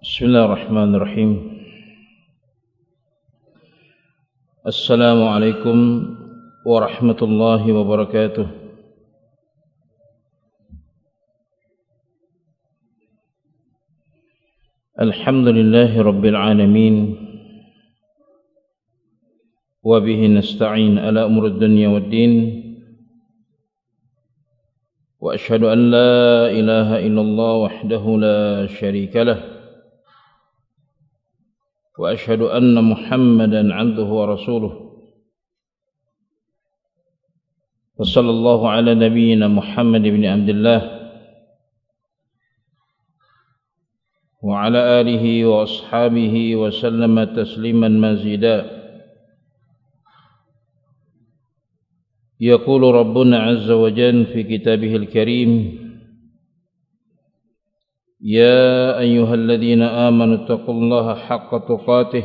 Bismillahirrahmanirrahim. Assalamualaikum warahmatullahi wabarakatuh. Alhamdulillahi rabbil alamin. Wa bihi nasta'in ala umuri dunya waddin. Wa ashhadu an la ilaha illallah wahdahu la syarika lah. وأشهد أن محمدا عبده ورسوله وصلى الله على نبينا محمد بن عبد الله وعلى آله وأصحابه وسلم تسليما مزيدا. يقول ربنا عز وجل في كتابه الكريم: يا أيها الذين آمنوا اتقوا الله حق تقاته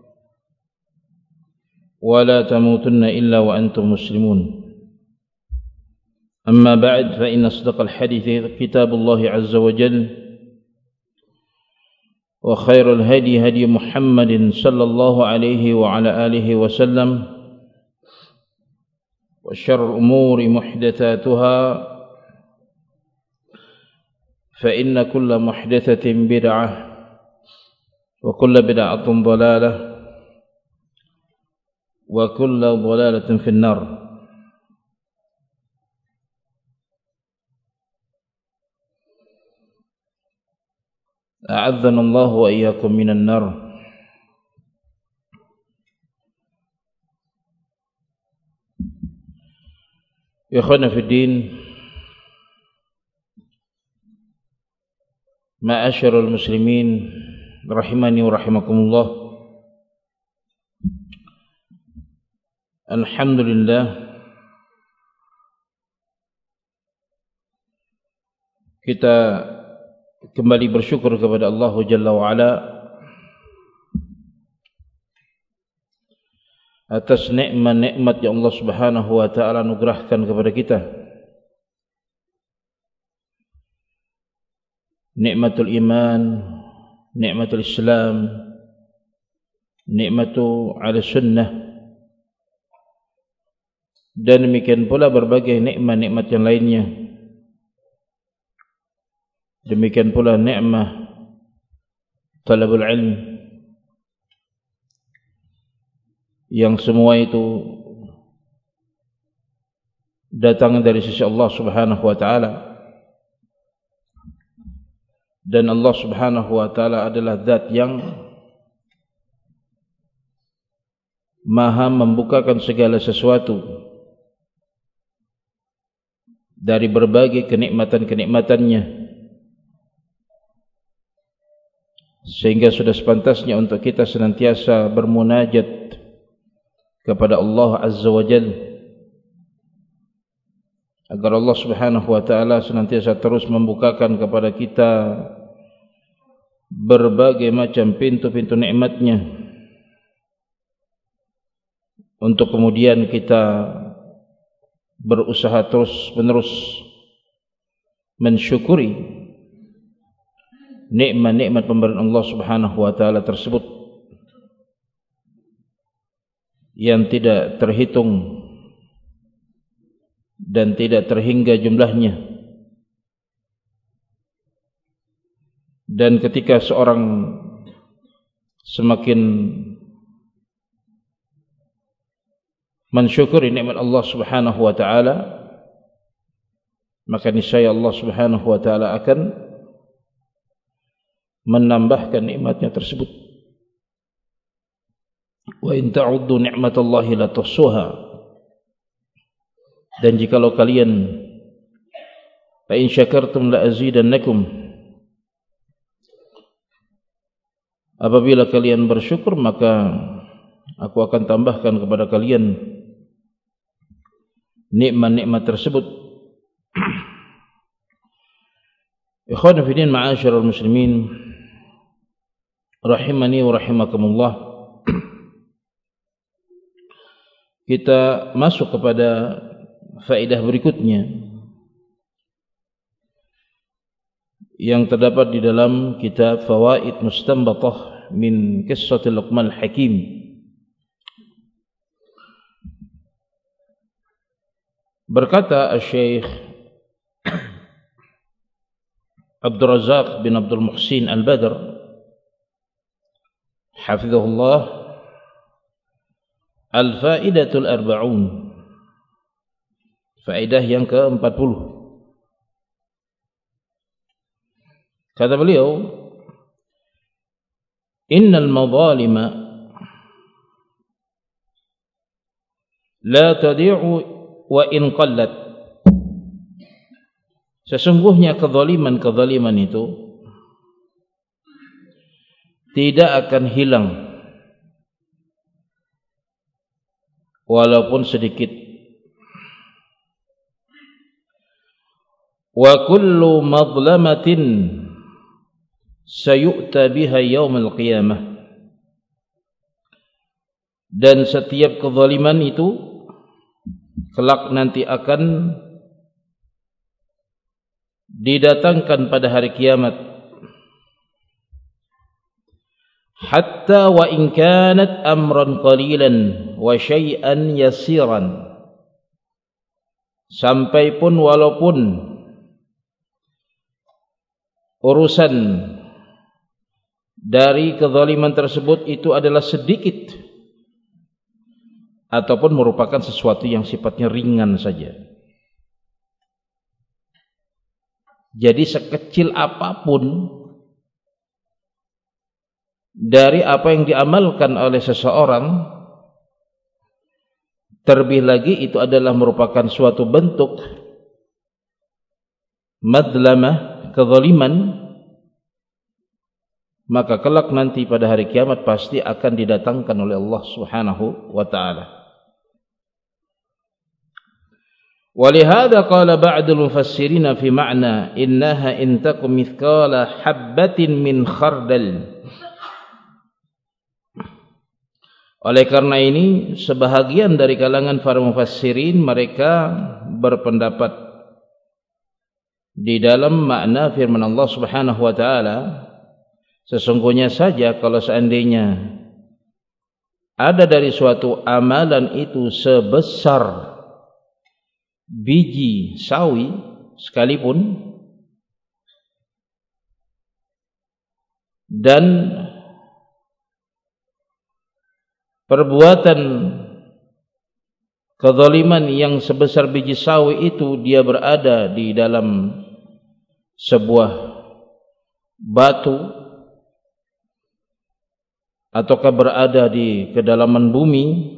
ولا تموتن إلا وأنتم مسلمون. أما بعد، فإن أصدق الحديث كتاب الله عز وجل، وخير الهدي هدي محمد صلى الله عليه وعلى آله وسلم، وشر الأمور محدثاتها، فإن كل محدثة بدعة وكل بدعة ضلالة وكل ضلالة في النار. أعاذنا الله وإياكم من النار. إخوانا في الدين، ma'asyarul muslimin rahimani wa rahimakumullah. Alhamdulillah, kita kembali bersyukur kepada Allah Jalla wa Ala atas nikmat-nikmat yang Allah Subhanahu wa taala anugerahkan kepada kita. Nikmatul iman, nikmatul Islam, nikmatu ala sunnah, dan demikian pula berbagai nikmat-nikmat yang lainnya. Demikian pula nikmat talabul ilm, yang semua itu datang dari sisi Allah Subhanahu wa taala. Dan Allah Subhanahu wa taala adalah zat yang maha membukakan segala sesuatu dari berbagai kenikmatan-kenikmatannya, sehingga sudah sepantasnya untuk kita senantiasa bermunajat kepada Allah Azza wa Jalla, agar Allah Subhanahu wa taala senantiasa terus membukakan kepada kita berbagai macam pintu-pintu nikmatnya, untuk kemudian kita berusaha terus-menerus mensyukuri nikmat-nikmat pemberian Allah Subhanahu wa taala tersebut yang tidak terhitung dan tidak terhingga jumlahnya. Dan ketika seorang semakin mensyukuri nikmat Allah Subhanahu wa taala, maka niscaya Allah Subhanahu wa taala akan menambahkan nikmatnya tersebut. Wa in ta'uddu ni'matallahi la tuhsuha. Dan jikalau kalian fa in syakartum la azidannakum, apabila kalian bersyukur maka aku akan tambahkan kepada kalian nikmat-nikmat tersebut. Ikhwan fillah, ma'asyiral muslimin rahimani wa rahimakumullah. Kita masuk kepada faedah berikutnya, yang terdapat di dalam kitab Fawaid Mustanbatah min Qissatil Luqman Hakim. Berkata Syekh Abdul Razak bin Abdul Muhsin Al-Badr hafizahullah, Al-Faidatul Arba'un, faedah yang ke-40. Kata beliau, innal madhalima la tadi'u wa in qallat. Sesungguhnya kezaliman itu tidak akan hilang walaupun sedikit. Wa kullu madlamatin sayu'ta biha yaumil qiyamah. Dan setiap kezaliman itu kelak nanti akan didatangkan pada hari kiamat. Hatta wa in kanat amran qalilan wa syai'an yasiran. Sampai pun walaupun urusan dari kezaliman tersebut itu adalah sedikit ataupun merupakan sesuatu yang sifatnya ringan saja. Jadi sekecil apapun dari apa yang diamalkan oleh seseorang, terlebih lagi itu adalah merupakan suatu bentuk madlamah, kezaliman, maka kelak nanti pada hari kiamat pasti akan didatangkan oleh Allah Subhanahu wa ta'ala. Walihada qala ba'dul mufassirin fi ma'na innaha in takum mithqala habbatin min khardal. Oleh karena ini sebahagian dari kalangan para mufassirin mereka berpendapat di dalam makna firman Allah Subhanahu wa ta'ala, sesungguhnya saja kalau seandainya ada dari suatu amalan itu sebesar biji sawi sekalipun, dan perbuatan kezaliman yang sebesar biji sawi itu dia berada di dalam sebuah batu ataukah berada di kedalaman bumi,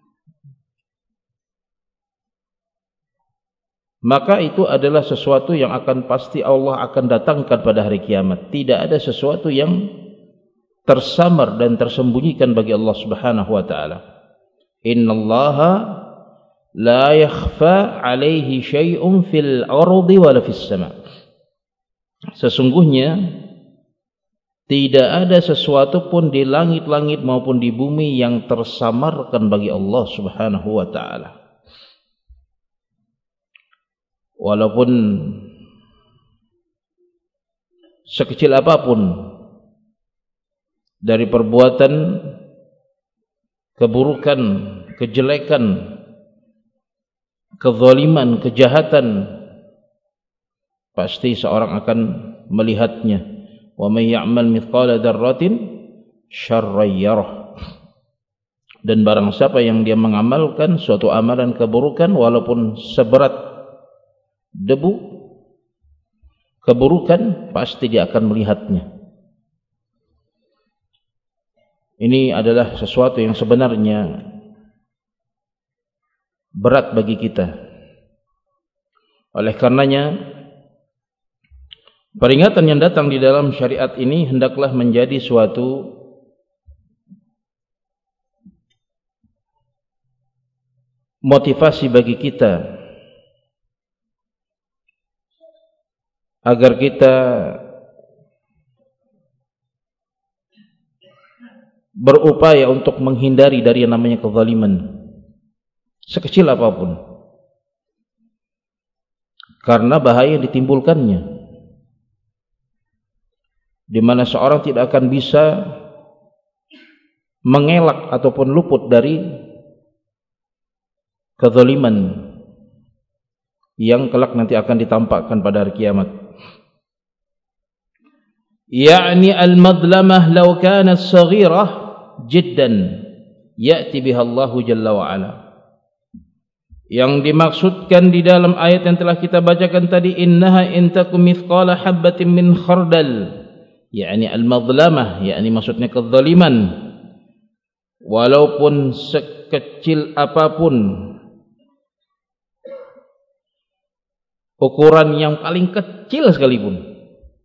maka itu adalah sesuatu yang akan pasti Allah akan datangkan pada hari kiamat. Tidak ada sesuatu yang tersamar dan tersembunyikan bagi Allah Subhanahu wa ta'ala. Innallaha la yakhfa alaihi syai'un fil ardi wala fis sama. Sesungguhnya tidak ada sesuatu pun di langit-langit maupun di bumi yang tersamarkan bagi Allah Subhanahu wa ta'ala. Walaupun sekecil apapun dari perbuatan keburukan, kejelekan, kezaliman, kejahatan, pasti seorang akan melihatnya. Wa may ya'mal mithqala dzarratin syarran yarah. Dan barang siapa yang dia mengamalkan suatu amalan keburukan walaupun seberat debu keburukan, pasti dia akan melihatnya. Ini adalah sesuatu yang sebenarnya berat bagi kita. Oleh karenanya peringatan yang datang di dalam syariat ini hendaklah menjadi suatu motivasi bagi kita agar kita berupaya untuk menghindari dari yang namanya kezaliman sekecil apapun, karena bahaya yang ditimbulkannya. di mana seorang tidak akan bisa mengelak ataupun luput dari kezaliman yang kelak nanti akan ditampakkan pada hari kiamat. Ya'ni al-madlamah law kanat saghirah jiddan ya'ti biha Allah jalla wa ala. Yang dimaksudkan di dalam ayat yang telah kita bacakan tadi, innaha in takum mithqala habatin min khardal, yakni al-madlamah, yakni maksudnya kezaliman, walaupun sekecil apapun, ukuran yang paling kecil sekalipun,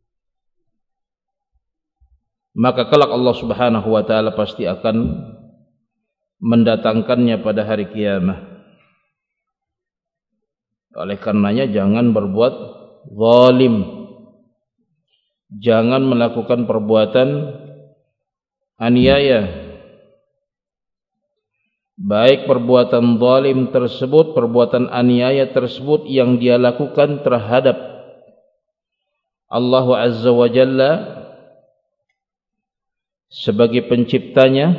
maka kelak Allah Subhanahu wa taala pasti akan mendatangkannya pada hari kiamat. Oleh karenanya jangan berbuat zalim, jangan melakukan perbuatan aniaya, baik perbuatan zalim tersebut, perbuatan aniaya tersebut yang dia lakukan terhadap Allah Azza wa Jalla sebagai penciptanya,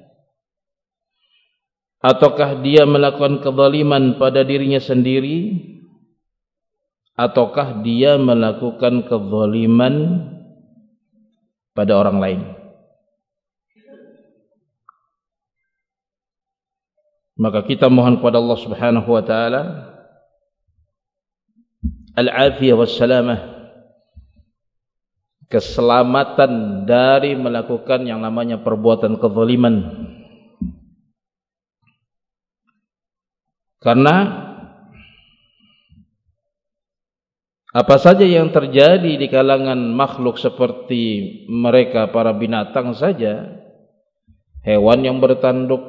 ataukah dia melakukan kezaliman pada dirinya sendiri, ataukah dia melakukan kezaliman pada orang lain. Maka kita mohon kepada Allah Subhanahu wa taala al-afiyah wassalamah, keselamatan dari melakukan yang namanya perbuatan kezaliman. Karena apa saja yang terjadi di kalangan makhluk seperti mereka, para binatang saja, hewan yang bertanduk,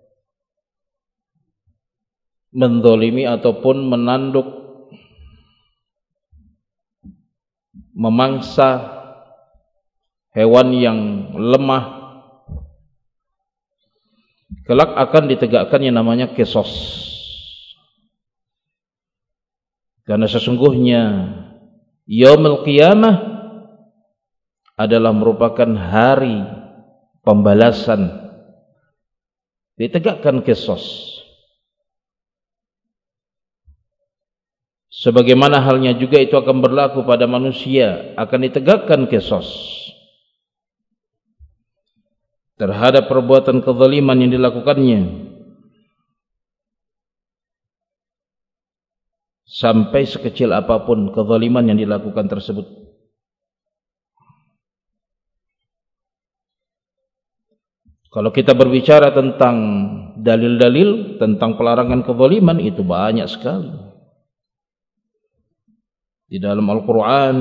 menzalimi ataupun menanduk, memangsa hewan yang lemah, kelak akan ditegakkan yang namanya qisas. Karena sesungguhnya yaumul qiyamah adalah merupakan hari pembalasan, ditegakkan qisas. Sebagaimana halnya juga itu akan berlaku pada manusia, akan ditegakkan qisas terhadap perbuatan kezaliman yang dilakukannya, sampai sekecil apapun kezaliman yang dilakukan tersebut. Kalau kita berbicara tentang dalil-dalil tentang pelarangan kezaliman, itu banyak sekali di dalam Al-Quran,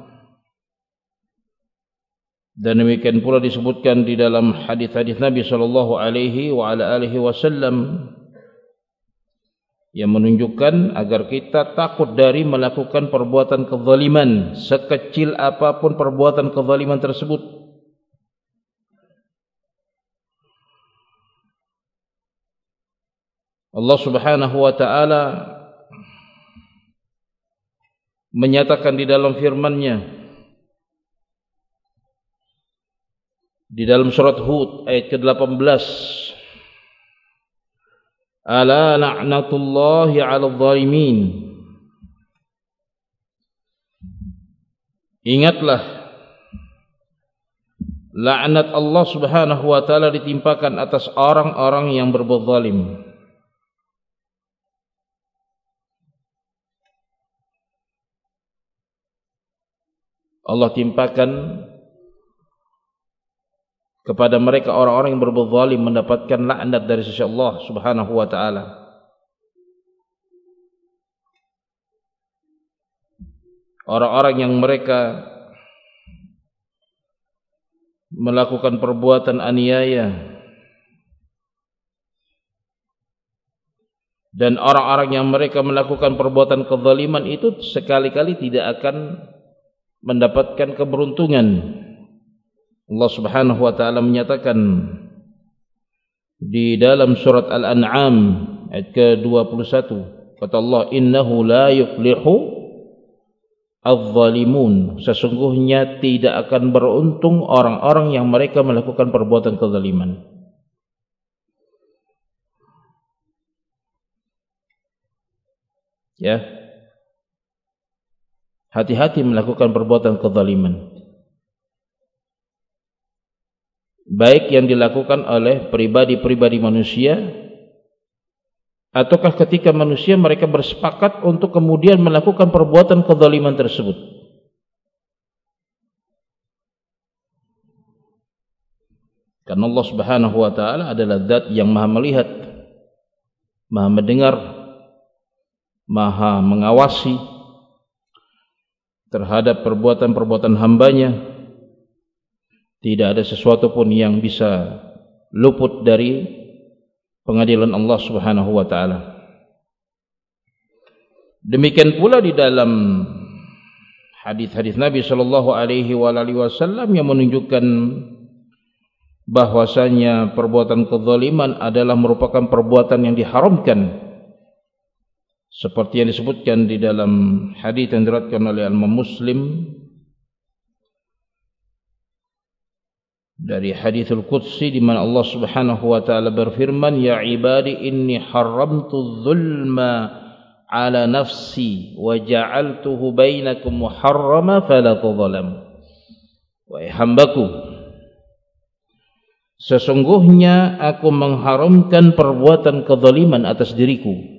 dan demikian pula disebutkan di dalam hadis-hadis Nabi sallallahu alaihi wasallam yang menunjukkan agar kita takut dari melakukan perbuatan kezaliman, sekecil apapun perbuatan kezaliman tersebut. Allah Subhanahu wa taala menyatakan di dalam firman-Nya di dalam surat Hud ayat ke-18, ala la'natullahi 'alal zalimin. Ingatlah, laknat Allah Subhanahu wa taala ditimpakan atas orang-orang yang berbuat zalim. Allah timpakan kepada mereka orang-orang yang berbuat zalim mendapatkan laknat dari sisi Allah Subhanahu wa taala. Orang-orang yang mereka melakukan perbuatan aniaya, dan orang-orang yang mereka melakukan perbuatan kezaliman itu sekali-kali tidak akan mendapatkan keberuntungan. Allah Subhanahu wa taala menyatakan di dalam surat Al-An'am ayat ke-21, kata Allah, innahu la yuflihu adh-dhalimun, sesungguhnya tidak akan beruntung orang-orang yang mereka melakukan perbuatan kezaliman. Ya, hati-hati melakukan perbuatan kezaliman, baik yang dilakukan oleh pribadi-pribadi manusia, ataukah ketika manusia mereka bersepakat untuk kemudian melakukan perbuatan kezaliman tersebut. Karena Allah Subhanahu wa taala adalah zat yang Maha melihat, Maha mendengar, Maha mengawasi terhadap perbuatan-perbuatan hambanya. Tidak ada sesuatu pun yang bisa luput dari pengadilan Allah Subhanahu wa taala. Demikian pula di dalam hadis-hadis Nabi sallallahu alaihi wasallam yang menunjukkan bahwasanya perbuatan kezaliman adalah merupakan perbuatan yang diharamkan, seperti yang disebutkan di dalam hadis yang diriwayatkan oleh Imam Muslim dari haditsul qudsi, di mana Allah Subhanahu wa taala berfirman, ya ibadi inni haramtu dzulma ala nafsi wa ja'altuhu bainakum muharrama fala tadhalamu. Wahai hambaku, sesungguhnya aku mengharamkan perbuatan kezaliman atas diriku,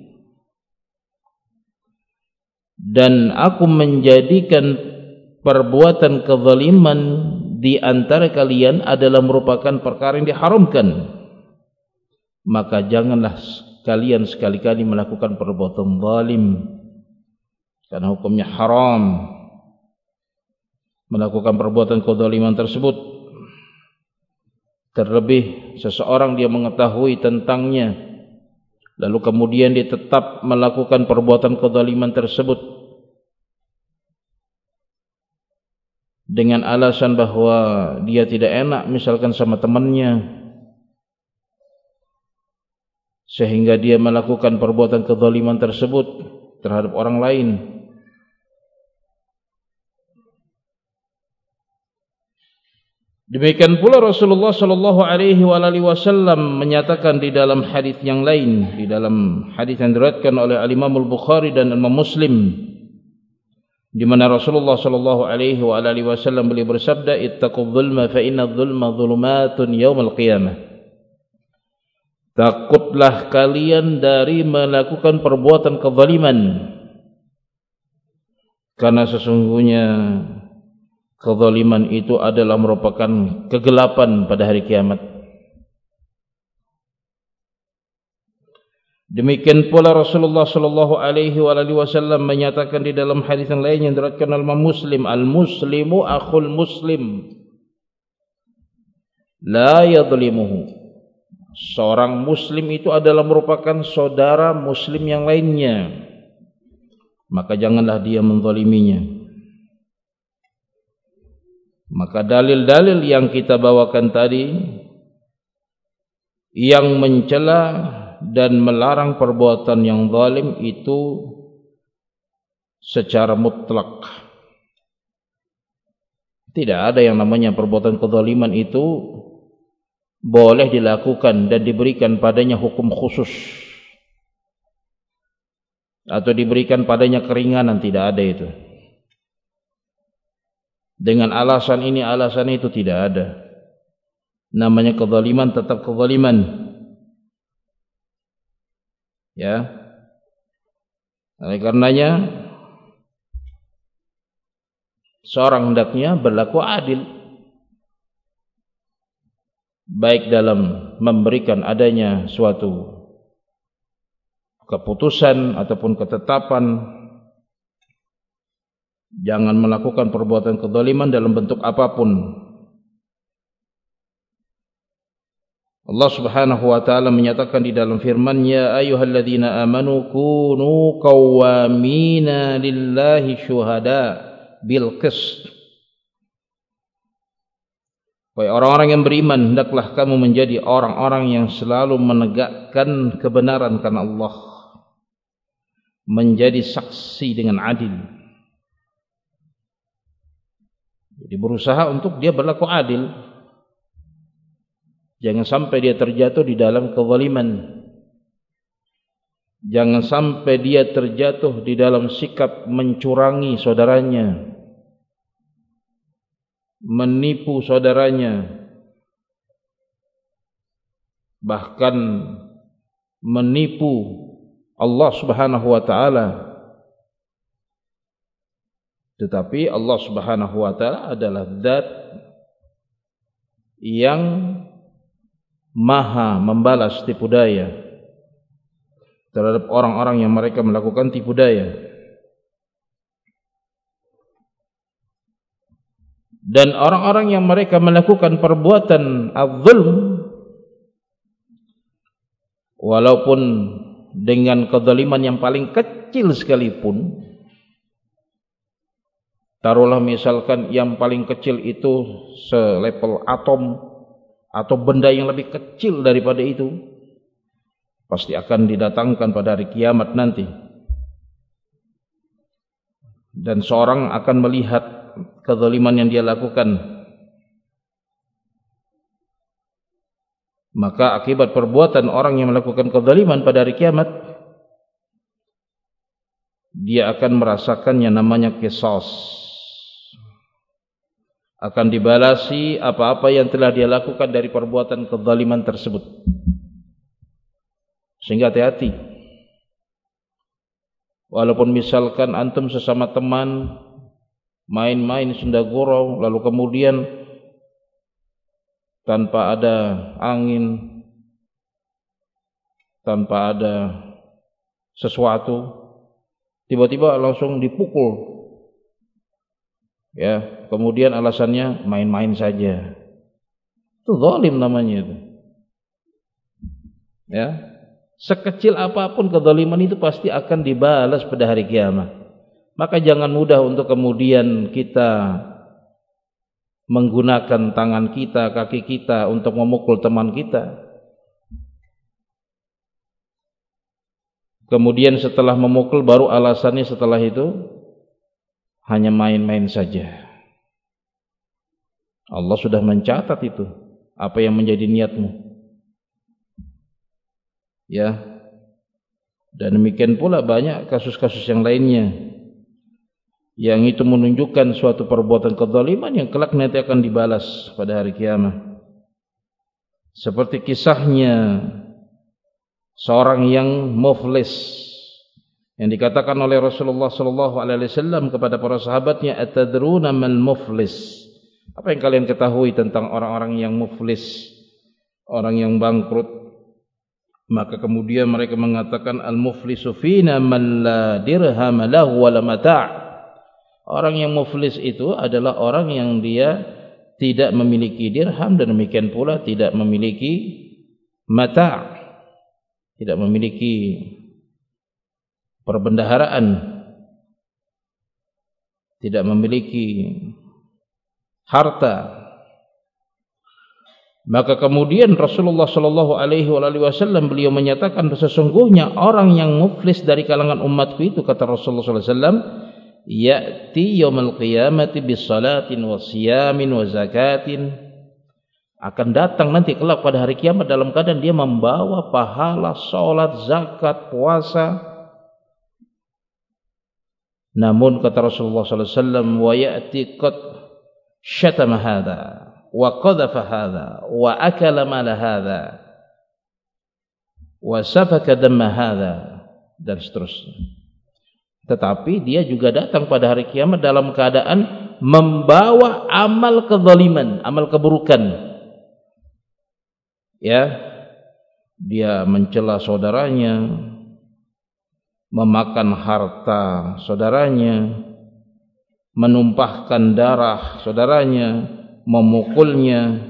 dan aku menjadikan perbuatan kezaliman di antara kalian adalah merupakan perkara yang diharamkan. Maka janganlah kalian sekali-kali melakukan perbuatan zalim, karena hukumnya haram melakukan perbuatan kezaliman tersebut. Terlebih seseorang dia mengetahui tentangnya, lalu kemudian dia tetap melakukan perbuatan kezaliman tersebut dengan alasan bahwa dia tidak enak misalkan sama temannya, sehingga dia melakukan perbuatan kezaliman tersebut terhadap orang lain. Demikian pula Rasulullah sallallahu alaihi wasallam menyatakan di dalam hadis yang lain, di dalam hadis yang diriwayatkan oleh Imam Al-Bukhari dan Imam Muslim, di mana Rasulullah sallallahu alaihi wasallam beliau bersabda, ittaqul dzulma fa inna dzulma dzulumatun yaumil qiyamah. Takutlah kalian dari melakukan perbuatan kezaliman, karena sesungguhnya kezaliman itu adalah merupakan kegelapan pada hari kiamat. Demikian pula Rasulullah sallallahu alaihi wasallam menyatakan di dalam hadis yang lain yang diriwayatkan oleh Imam Muslim, al-muslimu akhul muslim la yadhlimuhu. Seorang muslim itu adalah merupakan saudara muslim yang lainnya, maka janganlah dia menzaliminya. Maka dalil-dalil yang kita bawakan tadi yang mencela dan melarang perbuatan yang zalim itu secara mutlak. Tidak ada yang namanya perbuatan kezaliman itu boleh dilakukan dan diberikan padanya hukum khusus atau diberikan padanya keringanan, tidak ada itu. Dengan alasan ini, alasan itu, tidak ada. Namanya kezaliman tetap kezaliman. Ya. Oleh karenanya seorang hendaknya berlaku adil, baik dalam memberikan adanya suatu keputusan ataupun ketetapan. Jangan melakukan perbuatan kezaliman dalam bentuk apapun. Allah Subhanahu wa taala menyatakan di dalam firman-Nya, ayyuhalladzina amanu kunu qawwamina lillahi syuhada bil qist. Wahai orang-orang yang beriman, hendaklah kamu menjadi orang-orang yang selalu menegakkan kebenaran karena Allah, menjadi saksi dengan adil. Jadi berusaha untuk dia berlaku adil. Jangan sampai dia terjatuh di dalam kezaliman. Jangan sampai dia terjatuh di dalam sikap mencurangi saudaranya, menipu saudaranya, bahkan menipu Allah Subhanahu wa taala. Tetapi Allah Subhanahu wa taala adalah zat yang maha membalas tipu daya terhadap orang-orang yang mereka melakukan tipu daya. Dan orang-orang yang mereka melakukan perbuatan az-zulm, walaupun dengan kezaliman yang paling kecil sekalipun, taruhlah misalkan yang paling kecil itu selevel atom atau benda yang lebih kecil daripada itu, pasti akan didatangkan pada hari kiamat nanti. Dan seorang akan melihat kezaliman yang dia lakukan. Maka akibat perbuatan orang yang melakukan kezaliman pada hari kiamat, dia akan merasakan yang namanya qisas. Akan dibalasi apa-apa yang telah dia lakukan dari perbuatan kezaliman tersebut. Sehingga hati-hati. Walaupun misalkan antum sesama teman main-main senda gurau, lalu kemudian tanpa ada angin, tanpa ada sesuatu, tiba-tiba langsung dipukul. Ya, kemudian alasannya main-main saja. Itu zalim namanya itu. Ya. Sekecil apapun kezaliman itu pasti akan dibalas pada hari kiamat. Maka jangan mudah untuk kemudian kita menggunakan tangan kita, kaki kita untuk memukul teman kita. Kemudian setelah memukul baru alasannya setelah itu hanya main-main saja. Allah sudah mencatat itu, apa yang menjadi niatmu. Ya, dan demikian pula banyak kasus-kasus yang lainnya yang itu menunjukkan suatu perbuatan kezaliman yang kelak nanti akan dibalas pada hari kiamat. Seperti kisahnya seorang yang muflis yang dikatakan oleh Rasulullah sallallahu alaihi wasallam kepada para sahabatnya, atadruna mal muflis? Apa yang kalian ketahui tentang orang-orang yang muflis, orang yang bangkrut? Maka kemudian mereka mengatakan, al-muflisu fina man la dirham lahu wa la mata'. Orang yang muflis itu adalah orang yang dia tidak memiliki dirham dan demikian pula tidak memiliki mata', tidak memiliki perbendaharaan, tidak memiliki harta. Maka kemudian Rasulullah sallallahu alaihi wasallam beliau menyatakan, sesungguhnya orang yang muflis dari kalangan umatku itu, kata Rasulullah sallallahu alaihi wasallam, ya'ti yaumil qiyamati bis salatin wa siyamin wa zakatin, akan datang nanti kelak pada hari kiamat dalam keadaan dia membawa pahala salat, zakat, puasa. Namun kata Rasulullah sallallahu alaihi wasallam, wa ya'ti qad syatama hadza wa qadhafa hadha wa akala mala hadha wa safaka damma hadha, dan seterusnya. Tetapi dia juga datang pada hari kiamat dalam keadaan membawa amal kezaliman, amal keburukan. Ya, dia mencela saudaranya, memakan harta saudaranya, menumpahkan darah saudaranya, memukulnya.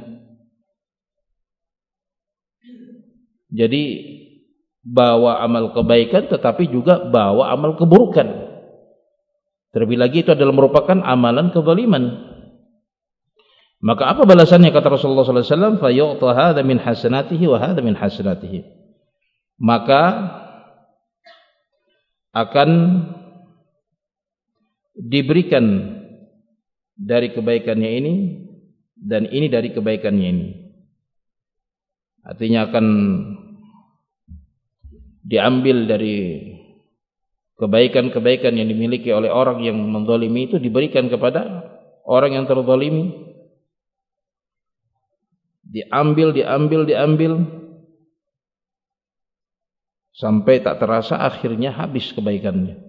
Jadi bawa amal kebaikan tetapi juga bawa amal keburukan. Terlebih lagi itu adalah merupakan amalan kezaliman. Maka apa balasannya, kata Rasulullah sallallahu alaihi wasallam, fa yu'ta hadza min hasanatihi wa hadza min hasanatihi. Maka akan diberikan dari kebaikannya ini dan ini dari kebaikannya ini. Artinya akan diambil dari kebaikan-kebaikan yang dimiliki oleh orang yang menzalimi itu diberikan kepada orang yang terzalimi. Diambil sampai tak terasa akhirnya habis kebaikannya.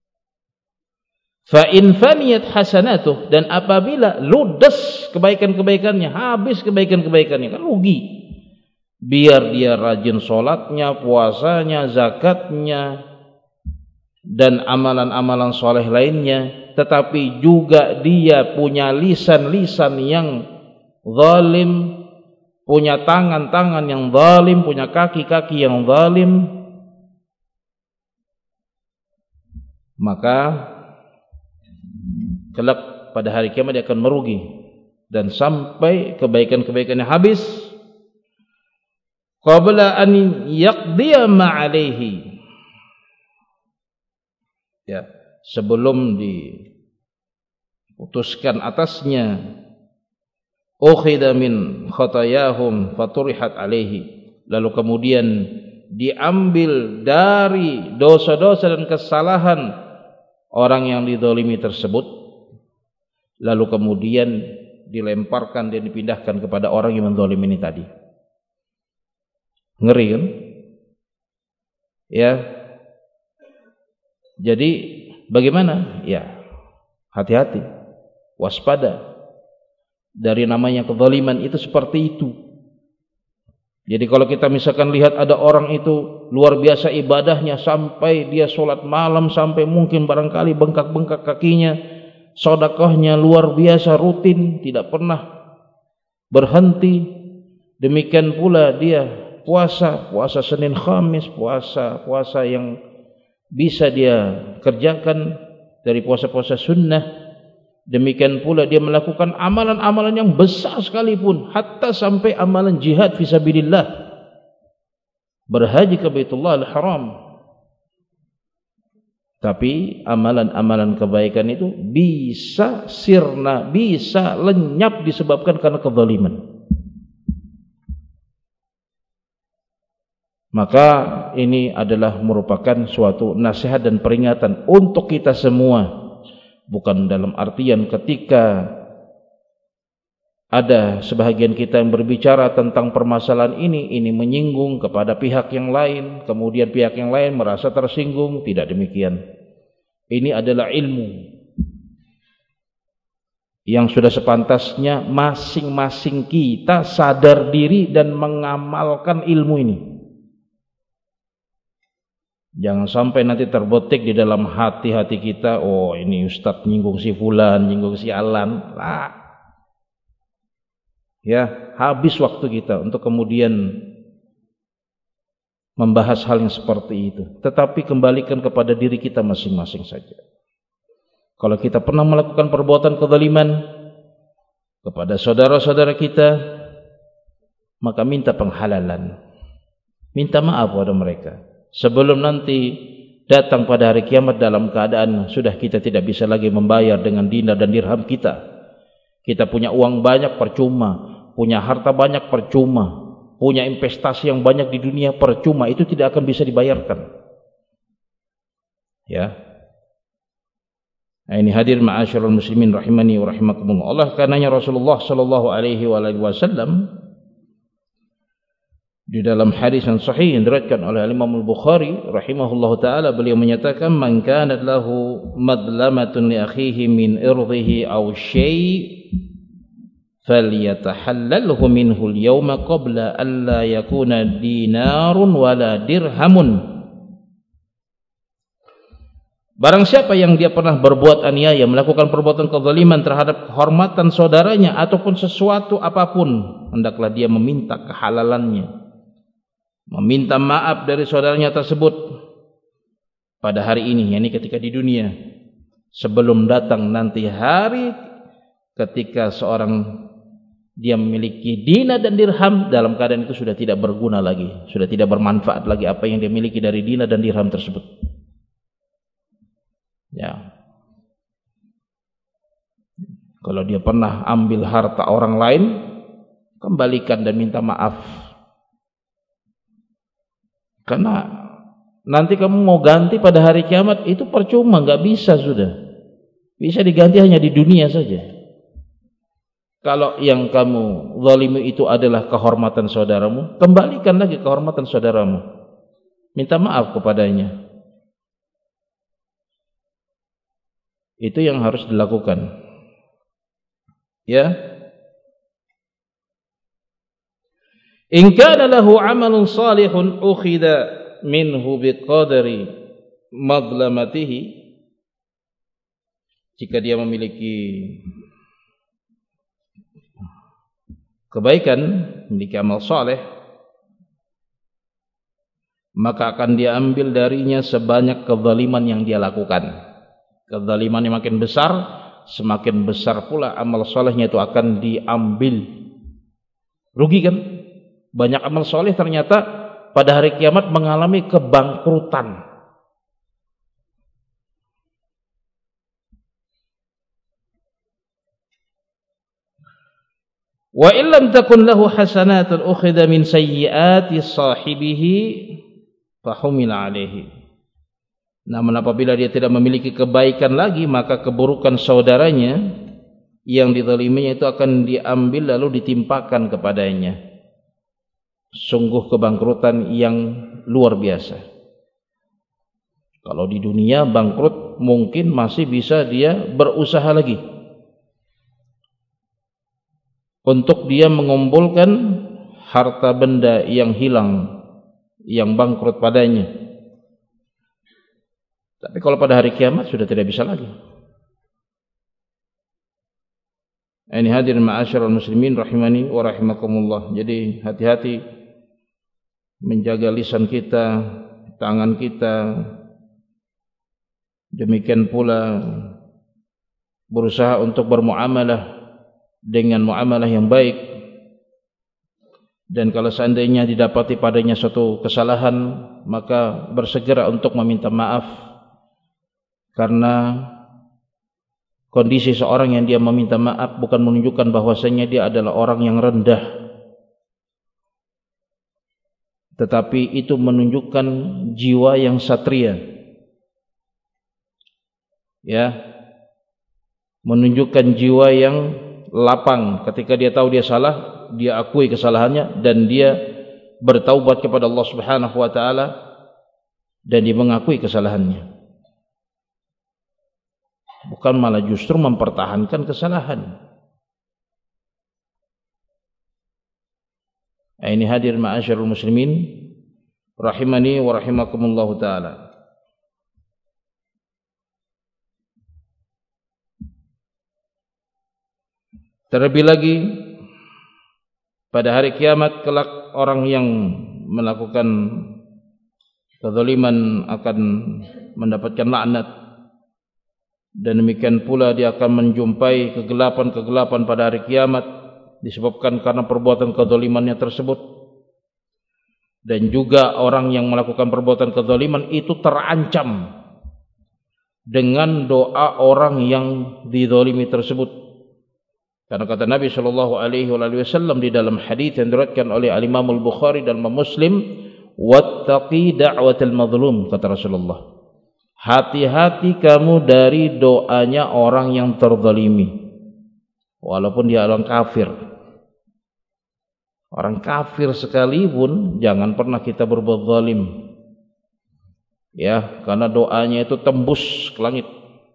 Fa in faniyat hasanatuh, dan apabila ludes kebaikan-kebaikannya, habis kebaikan-kebaikannya, kan rugi. Biar dia rajin sholatnya, puasanya, zakatnya, dan amalan-amalan soleh lainnya, tetapi juga dia punya lisan-lisan yang zalim, punya tangan-tangan yang zalim, punya kaki-kaki yang zalim, maka kelak pada hari kiamat dia akan merugi, dan sampai kebaikan-kebaikannya habis qabla an yaqdiya ma alaihi, ya, sebelum diputuskan atasnya, ukhidha min khatayahum faturihat alaihi, lalu kemudian diambil dari dosa-dosa dan kesalahan orang yang dizalimi tersebut, lalu kemudian dilemparkan dan dipindahkan kepada orang yang menzalimi ini tadi. Ngeri kan? Ya. Jadi bagaimana? Ya, hati-hati, waspada dari namanya kezaliman itu seperti itu. Jadi kalau kita misalkan lihat ada orang itu luar biasa ibadahnya, sampai dia sholat malam, sampai mungkin barangkali bengkak-bengkak kakinya, sedekahnya luar biasa rutin, tidak pernah berhenti. Demikian pula dia puasa Senin Khamis, puasa yang bisa dia kerjakan dari puasa-puasa sunnah. Demikian pula dia melakukan amalan-amalan yang besar sekalipun, hatta sampai amalan jihad fisabilillah, berhaji ke Baitullah Al-Haram. Tapi amalan-amalan kebaikan itu bisa sirna, bisa lenyap disebabkan karena kezaliman. Maka ini adalah merupakan suatu nasihat dan peringatan untuk kita semua. Bukan dalam artian ketika ada sebahagian kita yang berbicara tentang permasalahan ini menyinggung kepada pihak yang lain, kemudian pihak yang lain merasa tersinggung. Tidak demikian. Ini adalah ilmu yang sudah sepantasnya masing-masing kita sadar diri dan mengamalkan ilmu ini. Jangan sampai nanti terbetik di dalam hati-hati kita, oh ini Ustadz nyinggung si fulan, nyinggung si alan, lah. Ya, habis waktu kita untuk kemudian membahas hal yang seperti itu. Tetapi kembalikan kepada diri kita masing-masing saja. Kalau kita pernah melakukan perbuatan kezaliman kepada saudara-saudara kita, maka minta penghalalan, minta maaf kepada mereka, sebelum nanti datang pada hari kiamat dalam keadaan sudah kita tidak bisa lagi membayar dengan dinar dan dirham kita. Kita punya uang banyak percuma, punya harta banyak percuma, punya investasi yang banyak di dunia percuma, itu tidak akan bisa dibayarkan. Ya. Nah, ini hadir ma'asyiral muslimin rahimani wa rahimakumullah. Oleh karenanya Rasulullah sallallahu alaihi wasallam di dalam hadis yang sahih yang diriwayatkan oleh Imam Al-Bukhari rahimahullahu taala, beliau menyatakan, man kana lahu madlamatun li akhihi min irdihi aw syai' falyatahallalhu minhu al-yawma qabla an la yakuna dinarun wala dirhamun. Barang siapa yang dia pernah berbuat aniaya, melakukan perbuatan kezaliman terhadap kehormatan saudaranya ataupun sesuatu apapun, hendaklah dia meminta kehalalannya, meminta maaf dari saudaranya tersebut pada hari ini, yakni ketika di dunia, sebelum datang nanti hari ketika seorang dia memiliki dinar dan dirham, dalam keadaan itu sudah tidak berguna lagi, sudah tidak bermanfaat lagi apa yang dia miliki dari dinar dan dirham tersebut. Ya. Kalau dia pernah ambil harta orang lain, kembalikan dan minta maaf. Karena nanti kamu mau ganti pada hari kiamat itu percuma, nggak bisa sudah. Bisa diganti hanya di dunia saja. Kalau yang kamu zalimi itu adalah kehormatan saudaramu, kembalikan lagi kehormatan saudaramu. Minta maaf kepadanya. Itu yang harus dilakukan. Ya. In kana lahu 'amalun salihun ukhidha minhu biqadri madlamatihi. Jika dia memiliki kebaikan, memiliki amal saleh, maka akan diambil darinya sebanyak kezaliman yang dia lakukan. Kezaliman yang makin besar, semakin besar pula amal solehnya itu akan diambil. Rugi kan? Banyak amal soleh ternyata pada hari kiamat mengalami kebangkrutan. Wa illam takun lahu hasanatun ukhidha min sayyiati sahibihi fahumila alaihi. Namun apabila dia tidak memiliki kebaikan lagi, maka keburukan saudaranya yang dizaliminya itu akan diambil lalu ditimpakan kepadanya. Sungguh kebangkrutan yang luar biasa. Kalau di dunia bangkrut mungkin masih bisa dia berusaha lagi untuk dia mengumpulkan harta benda yang hilang, yang bangkrut padanya. Tapi kalau pada hari kiamat sudah tidak bisa lagi. Ini hadirin ma'asyiral muslimin rahimani wa rahimakumullah. Jadi hati-hati menjaga lisan kita, tangan kita. Demikian pula berusaha untuk bermuamalah dengan muamalah yang baik. Dan kalau seandainya didapati padanya suatu kesalahan, maka bersegera untuk meminta maaf. Karena kondisi seorang yang dia meminta maaf bukan menunjukkan bahwasanya dia adalah orang yang rendah, tetapi itu menunjukkan jiwa yang satria. Ya, menunjukkan jiwa yang lapang. Ketika dia tahu dia salah, dia akui kesalahannya dan dia bertaubat kepada Allah Subhanahu wa taala dan dia mengakui kesalahannya. Bukan malah justru mempertahankan kesalahan. Ini hadir ma'asyarul muslimin rahimani wa rahimakumullahu taala. Terlebih lagi pada hari kiamat kelak orang yang melakukan kezaliman akan mendapatkan laknat. Dan demikian pula dia akan menjumpai kegelapan-kegelapan pada hari kiamat disebabkan karena perbuatan kezalimannya tersebut. Dan juga orang yang melakukan perbuatan kezaliman itu terancam dengan doa orang yang dizalimi tersebut. Karena kata Nabi sallallahu alaihi wasallam di dalam hadis yang diriwayatkan oleh Al-Imam Al-Bukhari dan Muslim, "Wattaqi da'watal mazlum," kata Rasulullah. Hati-hati kamu dari doanya orang yang terzalimi, walaupun dia orang kafir. Orang kafir sekalipun jangan pernah kita berbuat zalim. Ya, karena doanya itu tembus ke langit.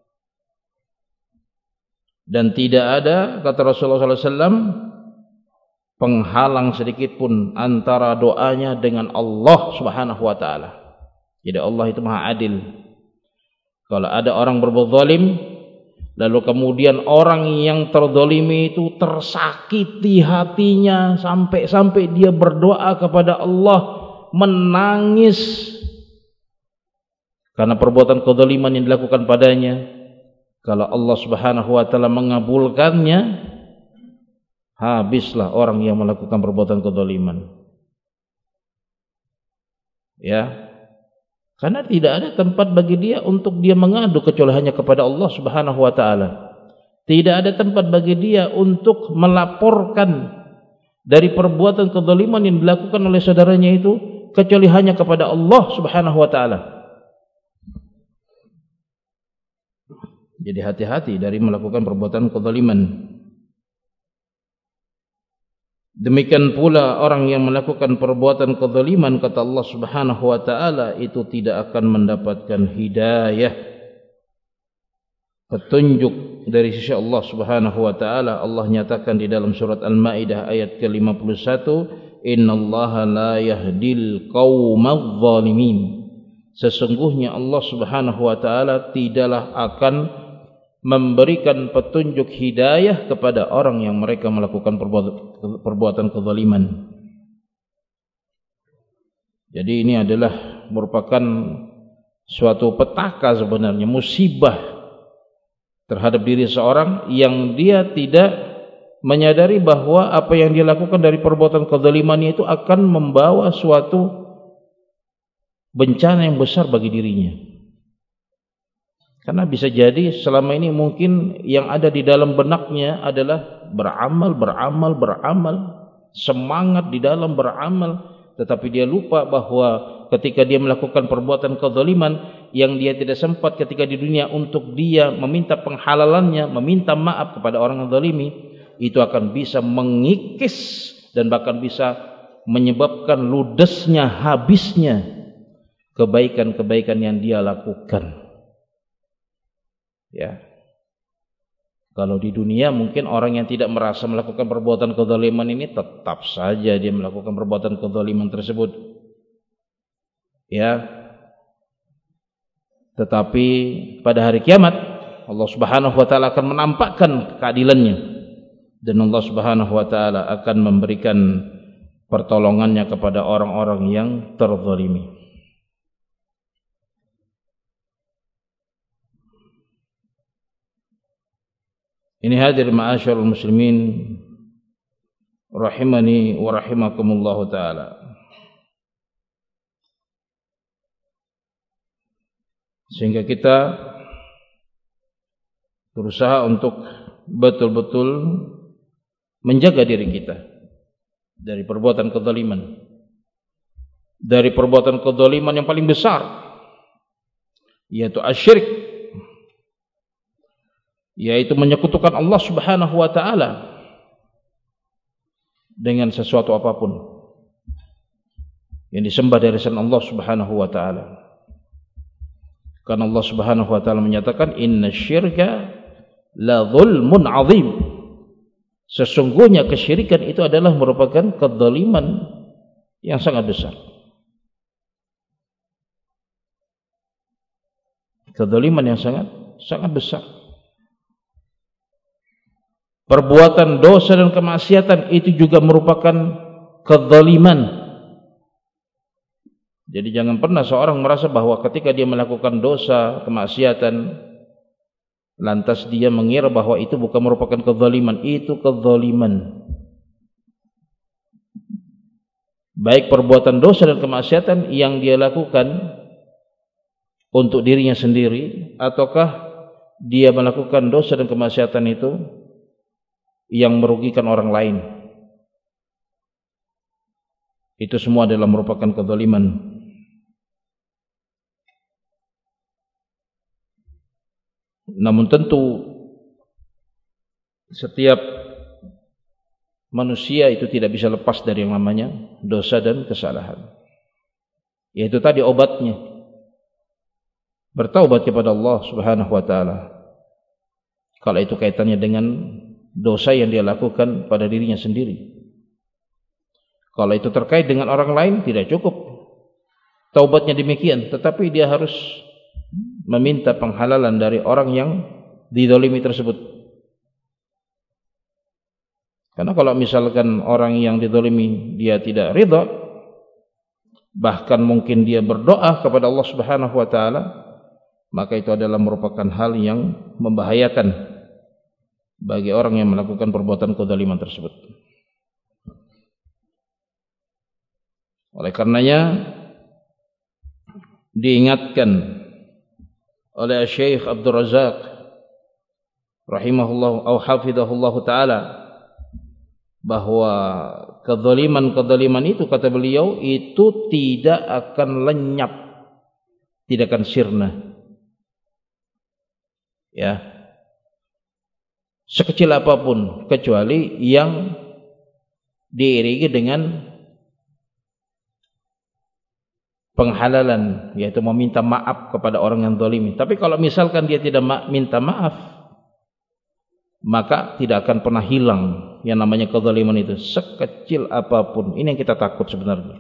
Dan tidak ada, kata Rasulullah SAW, penghalang sedikit pun antara doanya dengan Allah Subhanahu wa taala. Jadi Allah itu Maha Adil. Kalau ada orang berbuat zalim, lalu kemudian orang yang terzalimi itu tersakiti hatinya sampai dia berdoa kepada Allah, menangis karena perbuatan kezaliman yang dilakukan padanya. Kalau Allah Subhanahu wa taala mengabulkannya, habislah orang yang melakukan perbuatan kezaliman. Ya. Karena tidak ada tempat bagi dia untuk dia mengadu kecuali hanya kepada Allah Subhanahu wa taala. Tidak ada tempat bagi dia untuk melaporkan dari perbuatan kezaliman yang dilakukan oleh saudaranya itu kecuali hanya kepada Allah Subhanahu wa taala. Jadi hati-hati dari melakukan perbuatan kezaliman. Demikian pula orang yang melakukan perbuatan kezaliman, kata Allah Subhanahu wa taala, itu tidak akan mendapatkan hidayah, petunjuk dari sisi Allah Subhanahu wa taala. Allah nyatakan di dalam surat Al-Maidah ayat ke-51, "Innallaha la yahdil qaumadz zalimin." Sesungguhnya Allah Subhanahu wa taala tidaklah akan memberikan petunjuk hidayah kepada orang yang mereka melakukan perbuatan kezaliman. Jadi ini adalah merupakan suatu petaka sebenarnya, musibah terhadap diri seorang yang dia tidak menyadari bahwa apa yang dia lakukan dari perbuatan kezalimannya itu akan membawa suatu bencana yang besar bagi dirinya. Karena bisa jadi selama ini mungkin yang ada di dalam benaknya adalah beramal, semangat di dalam beramal, tetapi dia lupa bahwa ketika dia melakukan perbuatan kezaliman yang dia tidak sempat ketika di dunia untuk dia meminta penghalalannya, meminta maaf kepada orang yang zalimi, itu akan bisa mengikis dan bahkan bisa menyebabkan ludesnya, habisnya kebaikan-kebaikan yang dia lakukan. Ya, kalau di dunia mungkin orang yang tidak merasa melakukan perbuatan kezaliman ini tetap saja dia melakukan perbuatan kezaliman tersebut. Ya, tetapi pada hari kiamat Allah Subhanahu wa taala akan menampakkan keadilannya dan Allah Subhanahu wa taala akan memberikan pertolongannya kepada orang-orang yang terzalimi. Ini hadir ma'asyarul muslimin rahimani wa rahimakumullah ta'ala. Sehingga kita berusaha untuk betul-betul menjaga diri kita dari perbuatan kezaliman. Dari perbuatan kezaliman yang paling besar, yaitu asyirik, yaitu menyekutukan Allah Subhanahu wa taala dengan sesuatu apapun yang disembah dari selain Allah Subhanahu wa taala. Karena Allah Subhanahu wa taala menyatakan innasyirka la dzulmun azim. Sesungguhnya kesyirikan itu adalah merupakan kezaliman yang sangat besar. Kezaliman yang sangat besar. Perbuatan dosa dan kemaksiatan itu juga merupakan kezaliman. Jadi jangan pernah seorang merasa bahwa ketika dia melakukan dosa, kemaksiatan, lantas dia mengira bahwa itu bukan merupakan kezaliman. Itu kezaliman. Baik perbuatan dosa dan kemaksiatan yang dia lakukan untuk dirinya sendiri, ataukah dia melakukan dosa dan kemaksiatan itu yang merugikan orang lain. Itu semua adalah merupakan kezaliman. Namun tentu setiap manusia itu tidak bisa lepas dari yang namanya dosa dan kesalahan. Yaitu tadi obatnya, bertaubat kepada Allah Subhanahu wa taala. Kalau itu kaitannya dengan dosa yang dia lakukan pada dirinya sendiri. Kalau itu terkait dengan orang lain, tidak cukup taubatnya demikian, tetapi dia harus meminta penghalalan dari orang yang dizalimi tersebut. Karena kalau misalkan orang yang dizalimi dia tidak ridha, bahkan mungkin dia berdoa kepada Allah Subhanahu wa taala, maka itu adalah merupakan hal yang membahayakan bagi orang yang melakukan perbuatan kezaliman tersebut. Oleh karenanya diingatkan oleh Syekh Abdul Razak rahimahullah atau hafizahullah taala, bahwa kezaliman itu, kata beliau, itu tidak akan lenyap, tidak akan sirna. Ya. Sekecil apapun, kecuali yang diiringi dengan penghalalan, yaitu meminta maaf kepada orang yang zalimi. Tapi kalau misalkan dia tidak minta maaf, maka tidak akan pernah hilang yang namanya kezaliman itu, sekecil apapun. Ini yang kita takut sebenarnya.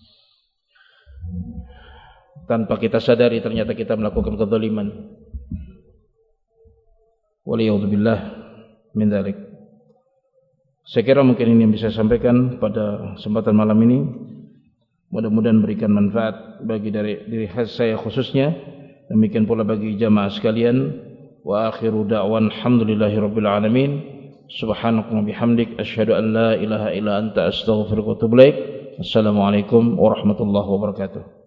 Tanpa kita sadari ternyata kita melakukan kezaliman. Waliyadzubillah min dzalik. Saya kira mungkin ini yang bisa saya sampaikan pada kesempatan malam ini. Mudah-mudahan memberikan manfaat bagi diri saya khususnya, demikian pula bagi jamaah sekalian. Wa akhiru da'wan alhamdulillahirabbil alamin. Subhanakallahumma bihamdik asyhadu an la ilaha illa anta astaghfiruka wa atubu ilaik. Assalamualaikum warahmatullahi wabarakatuh.